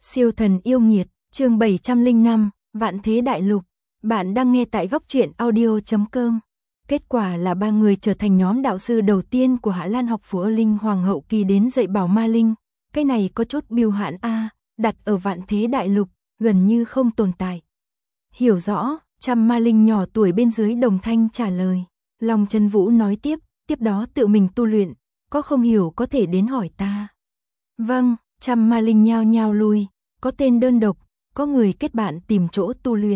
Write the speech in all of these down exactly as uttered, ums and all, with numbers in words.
Siêu thần yêu nghiệt, chương bảy trăm lẻ năm, Vạn Thế Đại Lục. Bạn đang nghe tại góc truyện audio chấm com. Kết quả là ba người trở thành nhóm đạo sư đầu tiên của Hạ Lan học phủ Linh Hoàng hậu kỳ đến dạy bảo ma linh. Cái này có chút biêu hãn a, đặt ở Vạn Thế Đại Lục, gần như không tồn tại. Hiểu rõ, trăm ma linh nhỏ tuổi bên dưới đồng thanh trả lời. Long Chân Vũ nói tiếp, tiếp đó tự mình tu luyện, có không hiểu có thể đến hỏi ta. Vâng, trăm ma linh nhao nhao lui, có tên đơn độc, có người kết bạn tìm chỗ tu luyện.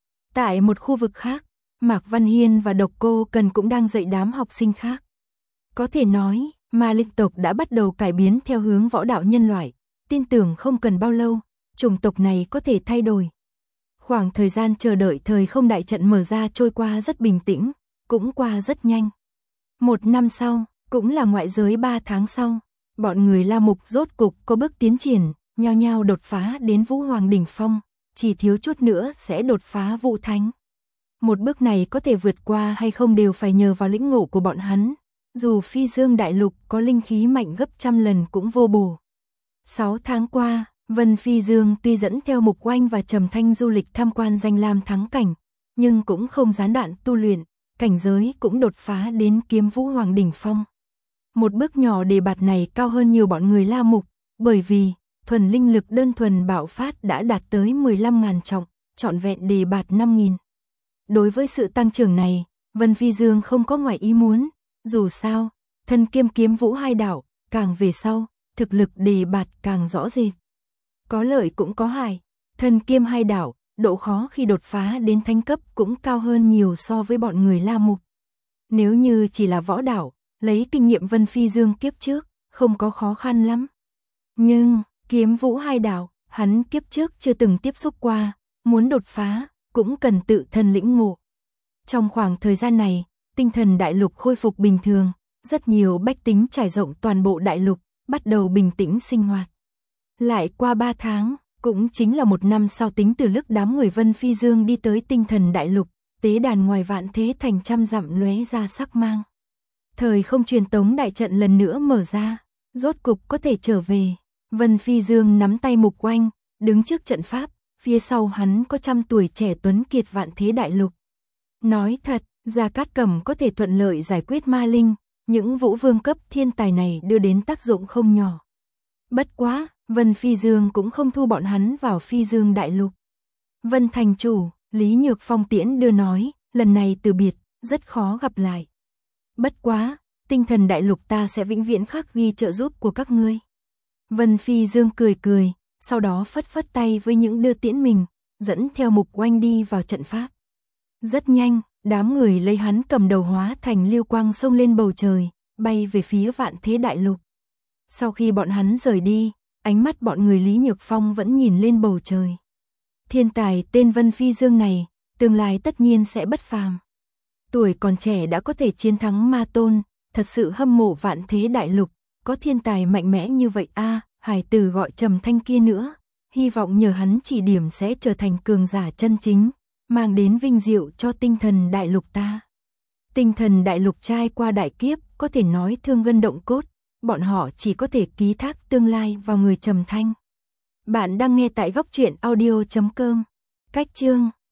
Tại một khu vực khác, Mạc Văn Hiên và Độc Cô Cần cũng đang dạy đám học sinh khác. Có thể nói, ma linh tộc đã bắt đầu cải biến theo hướng võ đạo nhân loại, tin tưởng không cần bao lâu, chủng tộc này có thể thay đổi. Khoảng thời gian chờ đợi thời không đại trận mở ra trôi qua rất bình tĩnh, cũng qua rất nhanh. Một năm sau, cũng là ngoại giới ba tháng sau, bọn người La Mục rốt cục có bước tiến triển, nhao nhao đột phá đến Vũ Hoàng đỉnh phong, chỉ thiếu chút nữa sẽ đột phá Vũ Thánh. Một bước này có thể vượt qua hay không đều phải nhờ vào lĩnh ngộ của bọn hắn, dù Phi Dương Đại Lục có linh khí mạnh gấp trăm lần cũng vô bổ. Sáu tháng qua, Vân Phi Dương tuy dẫn theo Mục Oanh và Trầm Thanh du lịch tham quan danh lam thắng cảnh, nhưng cũng không gián đoạn tu luyện, cảnh giới cũng đột phá đến kiếm Vũ Hoàng đỉnh phong. Một bước nhỏ đề bạt này cao hơn nhiều bọn người La Mục, bởi vì thuần linh lực đơn thuần bạo phát đã đạt tới mười lăm nghìn trọng, trọn vẹn đề bạt năm nghìn. Đối với sự tăng trưởng này, Vân Phi Dương không có ngoài ý muốn, dù sao, thân kiêm kiếm vũ hai đạo, càng về sau, thực lực đề bạt càng rõ rệt. Có lợi cũng có hại, thân kiêm hai đạo, độ khó khi đột phá đến thánh cấp cũng cao hơn nhiều so với bọn người La Mục. Nếu như chỉ là võ đạo, lấy kinh nghiệm Vân Phi Dương kiếp trước, không có khó khăn lắm. Nhưng, kiếm vũ hai đạo, hắn kiếp trước chưa từng tiếp xúc qua, muốn đột phá, cũng cần tự thân lĩnh ngộ. Trong khoảng thời gian này, tinh thần đại lục khôi phục bình thường, rất nhiều bách tính trải rộng toàn bộ đại lục, bắt đầu bình tĩnh sinh hoạt. Lại qua ba tháng, cũng chính là một năm sau tính từ lúc đám người Vân Phi Dương đi tới tinh thần đại lục, tế đàn ngoài Vạn Thế thành trăm dặm lóe ra sắc mang. Thời không truyền tống đại trận lần nữa mở ra, rốt cục có thể trở về. Vân Phi Dương nắm tay Mục Oanh, đứng trước trận pháp, phía sau hắn có trăm tuổi trẻ tuấn kiệt Vạn Thế đại lục. Nói thật, Gia Cát Cẩm có thể thuận lợi giải quyết ma linh, những vũ vương cấp thiên tài này đưa đến tác dụng không nhỏ. Bất quá, Vân Phi Dương cũng không thu bọn hắn vào Phi Dương đại lục. Vân thành chủ, Lý Nhược Phong tiễn đưa nói, lần này từ biệt, rất khó gặp lại. Bất quá, tinh thần đại lục ta sẽ vĩnh viễn khắc ghi trợ giúp của các ngươi. Vân Phi Dương cười cười, sau đó phất phất tay với những đưa tiễn mình, dẫn theo Mục Oanh đi vào trận pháp. Rất nhanh, đám người lấy hắn cầm đầu hóa thành lưu quang xông lên bầu trời, bay về phía Vạn Thế đại lục. Sau khi bọn hắn rời đi, ánh mắt bọn người Lý Nhược Phong vẫn nhìn lên bầu trời. Thiên tài tên Vân Phi Dương này, tương lai tất nhiên sẽ bất phàm. Tuổi còn trẻ đã có thể chiến thắng ma tôn, thật sự hâm mộ Vạn Thế đại lục, có thiên tài mạnh mẽ như vậy a. À, hải tử gọi Trầm Thanh kia nữa, hy vọng nhờ hắn chỉ điểm sẽ trở thành cường giả chân chính, mang đến vinh diệu cho tinh thần đại lục ta. Tinh thần đại lục trai qua đại kiếp, có thể nói thương gân động cốt, bọn họ chỉ có thể ký thác tương lai vào người Trầm Thanh. Bạn đang nghe tại góc truyện audio chấm com. Cách chương